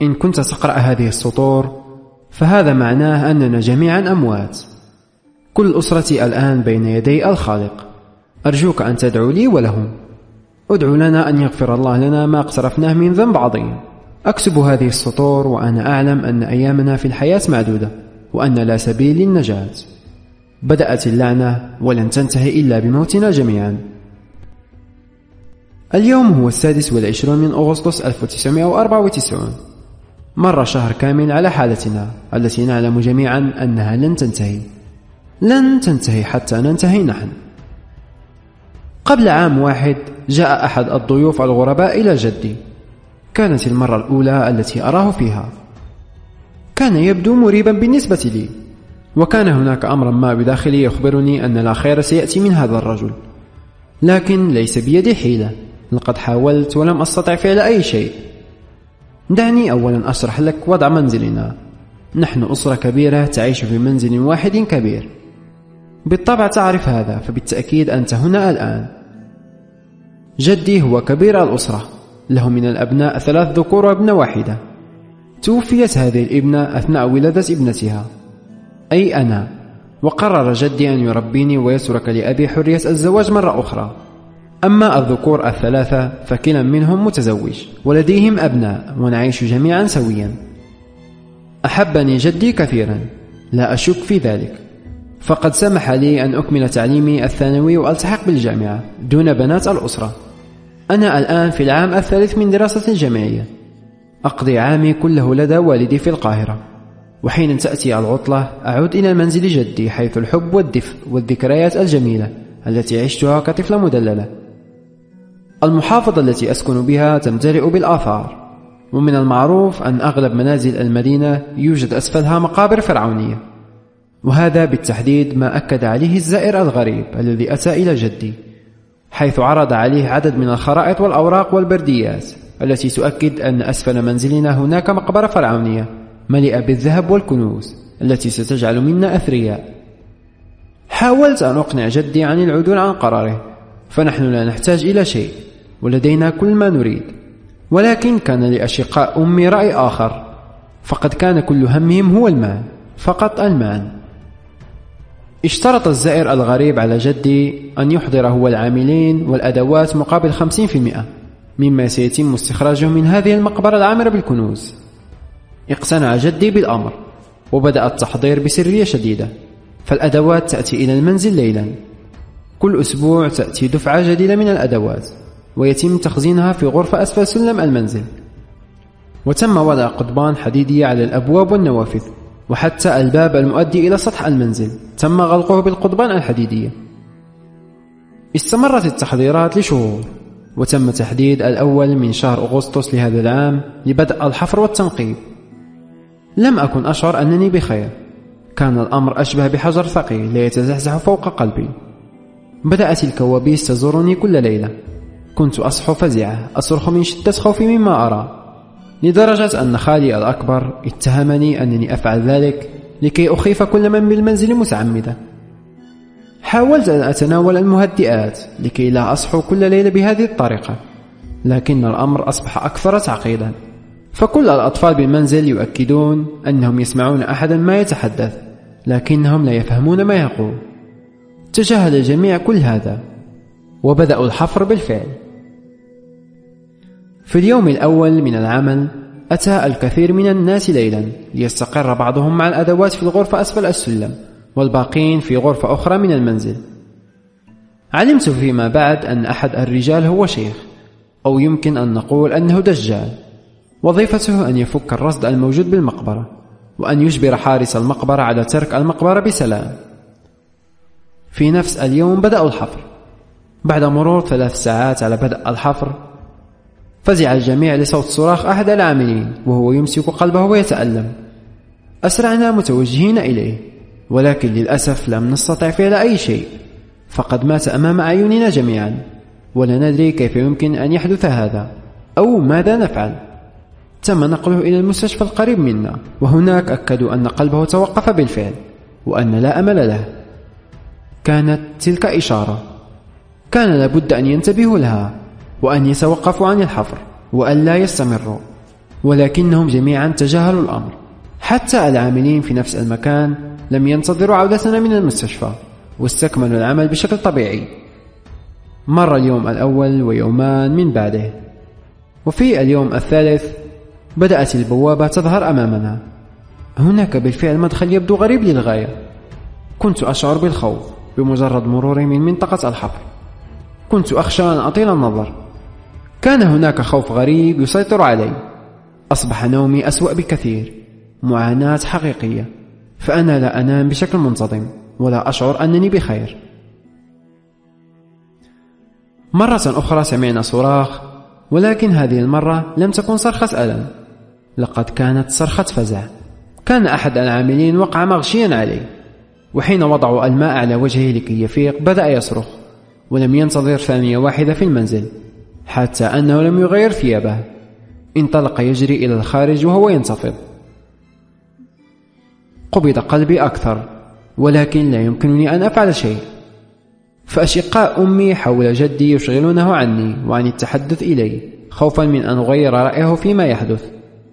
إن كنت تقرأ هذه السطور فهذا معناه أننا جميعا أموات. كل أسرتي الآن بين يدي الخالق. أرجوك أن تدعو لي ولهم. ادعو لنا أن يغفر الله لنا ما اقترفناه من ذنب عظيم. أكتب هذه السطور وأنا أعلم أن أيامنا في الحياة معدودة وأن لا سبيل للنجاة. بدأت اللعنة ولن تنتهي إلا بموتنا جميعا. اليوم هو 26 من أغسطس 1994. مر شهر كامل على حالتنا التي نعلم جميعا أنها لن تنتهي. لن تنتهي حتى ننتهي نحن. قبل عام واحد جاء أحد الضيوف الغرباء إلى جدي. كانت المرة الأولى التي أراه فيها. كان يبدو مريبا بالنسبة لي، وكان هناك أمرا ما بداخلي يخبرني أن لا خير سيأتي من هذا الرجل، لكن ليس بيدي حيلة. لقد حاولت ولم أستطع فعل أي شيء. دعني أولا أشرح لك وضع منزلنا. نحن أسرة كبيرة تعيش في منزل واحد كبير. بالطبع تعرف هذا، فبالتأكيد أنت هنا الآن. جدي هو كبير الأسرة، له من الأبناء 3 ذكور وابنة واحدة. توفيت هذه الابنة أثناء ولادة ابنتها، أي أنا، وقرر جدي أن يربيني ويترك لأبي حرية الزواج مرة أخرى. أما الذكور 3 فكلا منهم متزوج ولديهم أبناء ونعيش جميعا سويا. أحبني جدي كثيرا، لا أشك في ذلك، فقد سمح لي أن أكمل تعليمي الثانوي وألتحق بالجامعة دون بنات الأسرة. أنا الآن في العام الثالث من دراسة الجامعية. أقضي عامي كله لدى والدي في القاهرة، وحين تأتي العطلة أعود إلى منزل جدي، حيث الحب والدفء والذكريات الجميلة التي عشتها كطفلة مدللة. المحافظة التي أسكن بها تمتلئ بالآثار، ومن المعروف أن أغلب منازل المدينة يوجد أسفلها مقابر فرعونية، وهذا بالتحديد ما أكد عليه الزائر الغريب الذي أتى إلى جدي، حيث عرض عليه عدد من الخرائط والأوراق والبرديات التي تؤكد أن أسفل منزلنا هناك مقبرة فرعونية مليئة بالذهب والكنوز التي ستجعل منا أثرياء. حاولت أن أقنع جدي عن العدول عن قراره، فنحن لا نحتاج إلى شيء ولدينا كل ما نريد، ولكن كان لأشقاء أمي رأي آخر، فقد كان كل همهم هو المال، فقط المال. اشترط الزائر الغريب على جدي أن يحضر هو العاملين والأدوات مقابل 50% مما سيتم استخراجه من هذه المقبرة العامرة بالكنوز. اقتنع جدي بالأمر، وبدأ التحضير بسرية شديدة. فالأدوات تأتي إلى المنزل ليلا. كل أسبوع تأتي دفعة جديدة من الأدوات، ويتم تخزينها في غرفة أسفل سلم المنزل. وتم وضع قضبان حديدية على الأبواب والنوافذ، وحتى الباب المؤدي إلى سطح المنزل تم غلقه بالقضبان الحديدية. استمرت التحضيرات لشهور، وتم تحديد 1 من شهر أغسطس لهذا العام لبدء الحفر والتنقيب. لم أكن أشعر أنني بخير. كان الأمر أشبه بحجر ثقيل لا يتزحزح فوق قلبي. بدأت الكوابيس تزورني كل ليلة. كنت أصحو فزعة، أصرخ من شدة خوفي مما أرى، لدرجة أن خالي الأكبر اتهمني أنني أفعل ذلك لكي أخيف كل من بالمنزل متعمدا. حاولت أن أتناول المهدئات لكي لا أصحو كل ليلة بهذه الطريقة، لكن الأمر أصبح أكثر تعقيدا. فكل الأطفال بالمنزل يؤكدون أنهم يسمعون أحدا ما يتحدث، لكنهم لا يفهمون ما يقول. تجاهل الجميع كل هذا، وبدأوا الحفر بالفعل. في اليوم الأول من العمل أتى الكثير من الناس ليلا ليستقر بعضهم مع الأدوات في الغرفة أسفل السلم، والباقين في غرفة أخرى من المنزل. علمت فيما بعد أن أحد الرجال هو شيخ، أو يمكن أن نقول أنه دجال، وظيفته أن يفك الرصد الموجود بالمقبرة، وأن يجبر حارس المقبرة على ترك المقبرة بسلام. في نفس اليوم بدأوا الحفر. بعد مرور 3 ساعات على بدء الحفر فزع الجميع لصوت صراخ أحد العاملين وهو يمسك قلبه ويتألم. أسرعنا متوجهين إليه، ولكن للأسف لم نستطع فعل أي شيء، فقد مات أمام أعيننا جميعا، ولا ندري كيف يمكن أن يحدث هذا أو ماذا نفعل. تم نقله إلى المستشفى القريب منا، وهناك أكدوا أن قلبه توقف بالفعل وأن لا أمل له. كانت تلك إشارة، كان لابد أن ينتبهوا لها وأن يتوقفوا عن الحفر وأن لا يستمروا. ولكنهم جميعا تجاهلوا الأمر. حتى العاملين في نفس المكان لم ينتظروا عودتنا من المستشفى، واستكملوا العمل بشكل طبيعي. مر اليوم الأول ويومان من بعده، وفي اليوم الثالث بدأت البوابة تظهر أمامنا. هناك بالفعل مدخل يبدو غريب للغاية. كنت أشعر بالخوف بمجرد مروري من منطقة الحفر. كنت أخشى أن أطيل النظر. كان هناك خوف غريب يسيطر علي. أصبح نومي أسوأ بكثير، معاناة حقيقية، فأنا لا أنام بشكل منتظم ولا أشعر أنني بخير. مرة أخرى سمعنا صراخ، ولكن هذه المرة لم تكن صرخة ألم، لقد كانت صرخة فزع. كان أحد العاملين وقع مغشيا عليه، وحين وضعوا الماء على وجهه لكي يفيق بدأ يصرخ، ولم ينتظر ثانية واحدة في المنزل حتى أنه لم يغير ثيابه. انطلق يجري إلى الخارج وهو ينتفض. قبض قلبي أكثر، ولكن لا يمكنني أن أفعل شيء، فأشقاء أمي حول جدي يشغلونه عني وعن التحدث إليه، خوفا من أن أغير رأيه فيما يحدث.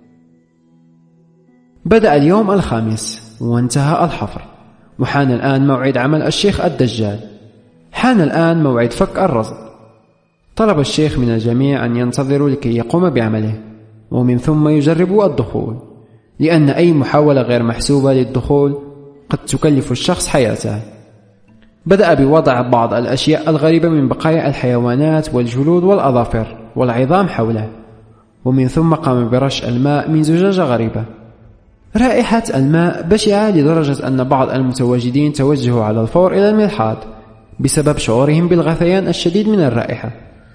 بدأ اليوم الخامس وانتهى الحفر، وحان الآن موعد عمل الشيخ الدجال. حان الآن موعد فك الرصد. طلب الشيخ من الجميع أن ينتظروا لكي يقوم بعمله، ومن ثم يجربوا الدخول، لأن أي محاولة غير محسوبة للدخول قد تكلف الشخص حياته. بدأ بوضع بعض الأشياء الغريبة من بقايا الحيوانات والجلود والأظافر والعظام حوله، ومن ثم قام برش الماء من زجاجة غريبة. رائحة الماء بشعة لدرجة أن بعض المتواجدين توجهوا على الفور إلى الملحاض بسبب شعورهم بالغثيان الشديد من الرائحة.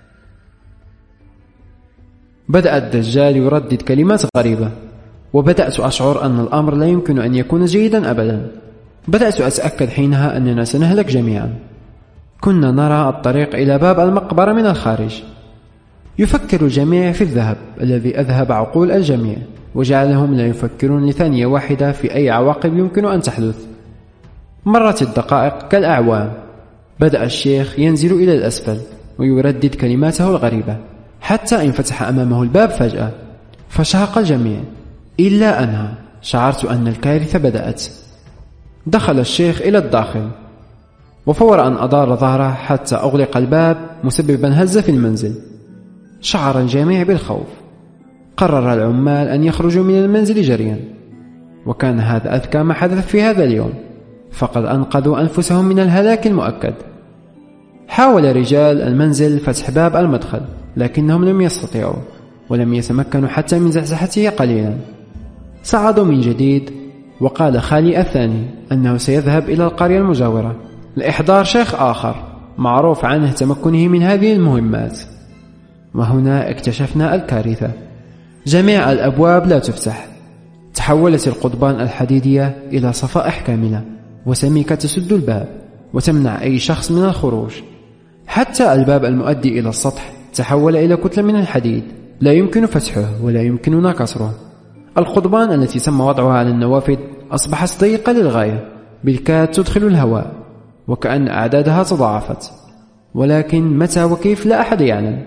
بدأ الدجال يردد كلمات غريبة، وبدأت أشعر أن الأمر لا يمكن أن يكون جيدا أبدا. بدأت أتأكد حينها أننا سنهلك جميعا. كنا نرى الطريق إلى باب المقبرة من الخارج. يفكر الجميع في الذهب الذي أذهب عقول الجميع وجعلهم لا يفكرون لثانية واحدة في أي عواقب يمكن أن تحدث. مرت الدقائق كالأعوام. بدأ الشيخ ينزل إلى الأسفل ويردد كلماته الغريبة، حتى انفتح أمامه الباب فجأة، فشهق الجميع إلا أنا. شعرت أن الكارثة بدأت. دخل الشيخ إلى الداخل، وفور أن أدار ظهره حتى أغلق الباب مسببا هزة في المنزل. شعر الجميع بالخوف. قرر العمال أن يخرجوا من المنزل جريا، وكان هذا أذكى ما حدث في هذا اليوم، فقد أنقذوا أنفسهم من الهلاك المؤكد. حاول رجال المنزل فتح باب المدخل، لكنهم لم يستطيعوا، ولم يتمكنوا حتى من زحزحته قليلا. صعدوا من جديد، وقال خالي الثاني أنه سيذهب إلى القرية المجاورة لإحضار شيخ آخر معروف عنه تمكنه من هذه المهمات. وهنا اكتشفنا الكارثة. جميع الأبواب لا تفتح. تحولت القضبان الحديدية إلى صفائح كاملة وسميكة تسد الباب وتمنع أي شخص من الخروج. حتى الباب المؤدي إلى السطح تحول إلى كتلة من الحديد لا يمكن فتحه ولا يمكننا كسره. القضبان التي تم وضعها على النوافذ أصبحت ضيقة للغاية، بالكاد تدخل الهواء، وكأن أعدادها تضاعفت، ولكن متى وكيف لا أحد يعلم.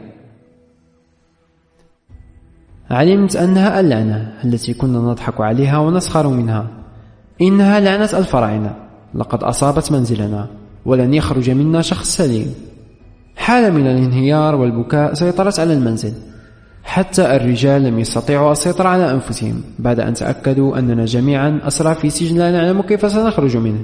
علمت أنها اللعنة التي كنا نضحك عليها ونسخر منها. إنها لعنة الفراعنة، لقد أصابت منزلنا ولن يخرج منا شخص سليم. حالة من الانهيار والبكاء سيطرت على المنزل، حتى الرجال لم يستطيعوا السيطرة على أنفسهم بعد أن تأكدوا أننا جميعا أسرى في سجن لا نعلم كيف سنخرج منه.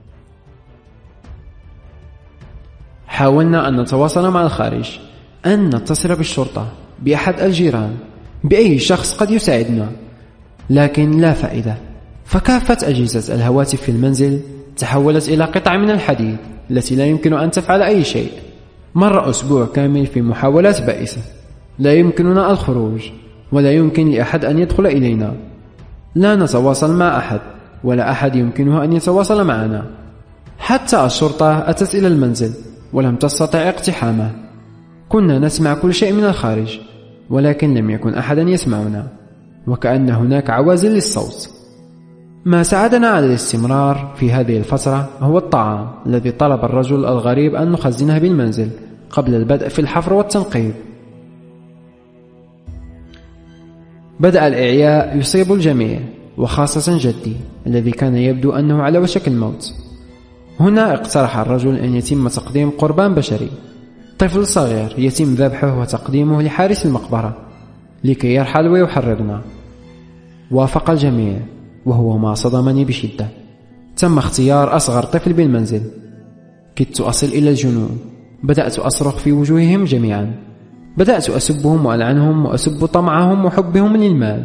حاولنا أن نتواصل مع الخارج، أن نتصل بالشرطة، بأحد الجيران، بأي شخص قد يساعدنا، لكن لا فائدة. فكافة أجهزة الهواتف في المنزل تحولت إلى قطع من الحديد التي لا يمكن أن تفعل أي شيء. مر أسبوع كامل في محاولات بائسة. لا يمكننا الخروج، ولا يمكن لأحد أن يدخل إلينا. لا نتواصل مع أحد، ولا أحد يمكنه أن يتواصل معنا. حتى الشرطة أتت إلى المنزل ولم تستطع اقتحامه. كنا نسمع كل شيء من الخارج، ولكن لم يكن أحدا يسمعنا، وكأن هناك عوازل للصوت. ما ساعدنا على الاستمرار في هذه الفترة هو الطعام الذي طلب الرجل الغريب أن نخزنه بالمنزل قبل البدء في الحفر والتنقيب. بدأ الإعياء يصيب الجميع، وخاصة جدي الذي كان يبدو أنه على وشك الموت. هنا اقترح الرجل أن يتم تقديم قربان بشري، طفل صغير يتم ذبحه وتقديمه لحارس المقبرة لكي يرحل ويحررنا. وافق الجميع، وهو ما صدمني بشدة. تم اختيار أصغر طفل بالمنزل. كدت أصل إلى الجنون. بدأت أصرخ في وجوههم جميعا. بدأت أسبهم وألعنهم وأسب طمعهم وحبهم للمال.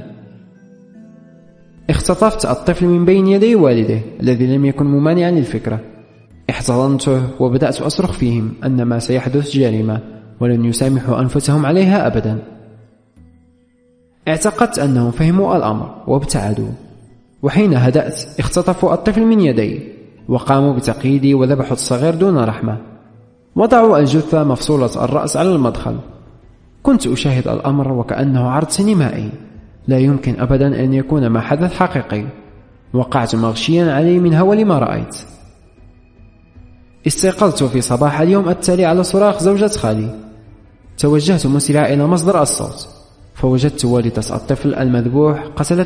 اختطفت الطفل من بين يدي والده الذي لم يكن ممانعا للفكرة. احتضنته وبدأت أصرخ فيهم أن ما سيحدث جريمة ولن يسامحوا أنفسهم عليها أبدا. اعتقدت أنهم فهموا الأمر وابتعدوا، وحين هدأت اختطفوا الطفل من يدي وقاموا بتقييدي وذبحوا الصغير دون رحمة. وضعوا الجثة مفصولة الرأس على المدخل. كنت أشاهد الأمر وكأنه عرض سينمائي، لا يمكن أبدا أن يكون ما حدث حقيقي. وقعت مغشيا عليه من هول ما رأيت. استيقظت في صباح اليوم التالي على صراخ زوجة خالي. توجهت مسرعا إلى مصدر الصوت، فوجدت والدة الطفل المذبوح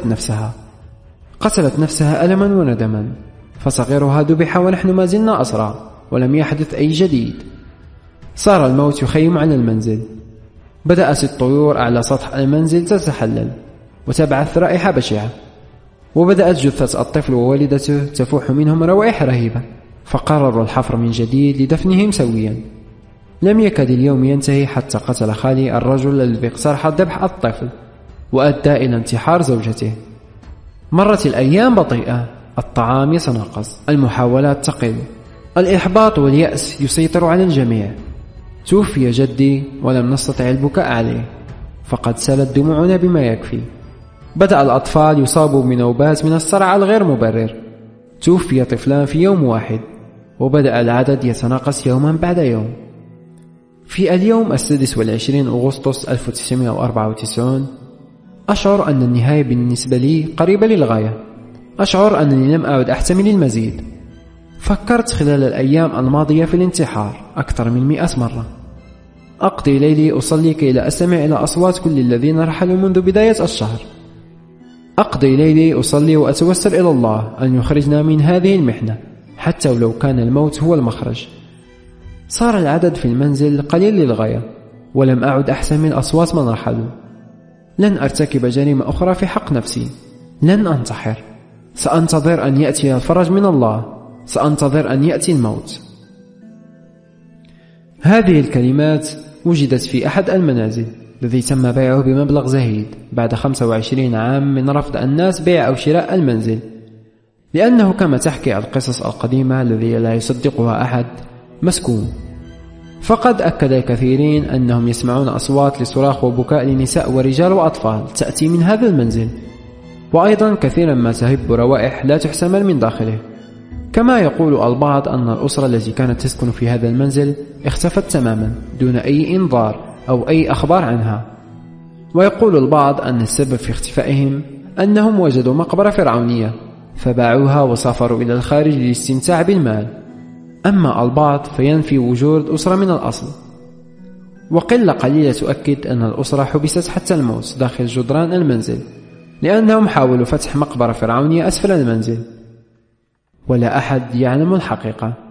قتلت نفسها ألما وندما، فصغيرها ذبح ونحن ما زلنا أسرى ولم يحدث أي جديد. صار الموت يخيم على المنزل. بدأت الطيور أعلى سطح المنزل تتحلل وتبعث رائحة بشعة، وبدأت جثة الطفل ووالدته تفوح منهم روائح رهيبة، فقرروا الحفر من جديد لدفنهم سويا. لم يكد اليوم ينتهي حتى قتل خالي الرجل الذي اقترح ذبح الطفل وأدى إلى انتحار زوجته. مرت الأيام بطيئة، الطعام يتناقص، المحاولات تقل، الإحباط واليأس يسيطر على الجميع. توفي جدي ولم نستطع البكاء عليه، فقد سالت دموعنا بما يكفي. بدأ الأطفال يصابوا بنوبات من الصرع الغير مبرر. توفي طفلان في يوم واحد، وبدأ العدد يتناقص يوما بعد يوم. في اليوم 26 أغسطس 1994 أشعر أن النهاية بالنسبة لي قريبة للغاية. أشعر أنني لم أعد أحتمل المزيد. فكرت خلال الأيام الماضية في الانتحار أكثر من 100 مرة. أقضي ليلي أصلي كي لا أستمع إلى أصوات كل الذين رحلوا منذ بداية الشهر. أقضي ليلي أصلي وأتوسل إلى الله أن يخرجنا من هذه المحنة، حتى ولو كان الموت هو المخرج. صار العدد في المنزل قليل للغاية، ولم أعد أحتمل أصوات من رحلوا. لن أرتكب جريمة أخرى في حق نفسي. لن أنتحر. سأنتظر أن يأتي الفرج من الله. سأنتظر أن يأتي الموت. هذه الكلمات وجدت في أحد المنازل الذي تم بيعه بمبلغ زهيد بعد 25 عام من رفض الناس بيع أو شراء المنزل، لأنه كما تحكي القصص القديمة الذي لا يصدقها أحد مسكون. فقد أكد الكثيرين أنهم يسمعون أصوات لصراخ وبكاء لنساء ورجال وأطفال تأتي من هذا المنزل، وأيضا كثيرا ما تهب روائح لا تحتمل من داخله. كما يقول البعض أن الأسرة التي كانت تسكن في هذا المنزل اختفت تماما دون أي إنذار أو أي أخبار عنها. ويقول البعض أن السبب في اختفائهم أنهم وجدوا مقبرة فرعونية فباعوها وسافروا إلى الخارج للاستمتاع بالمال. أما البعض فينفي وجود أسرة من الأصل. وقلة قليلة تؤكد أن الأسرة حبست حتى الموت داخل جدران المنزل، لأنهم حاولوا فتح مقبرة فرعونية أسفل المنزل، ولا أحد يعلم الحقيقة.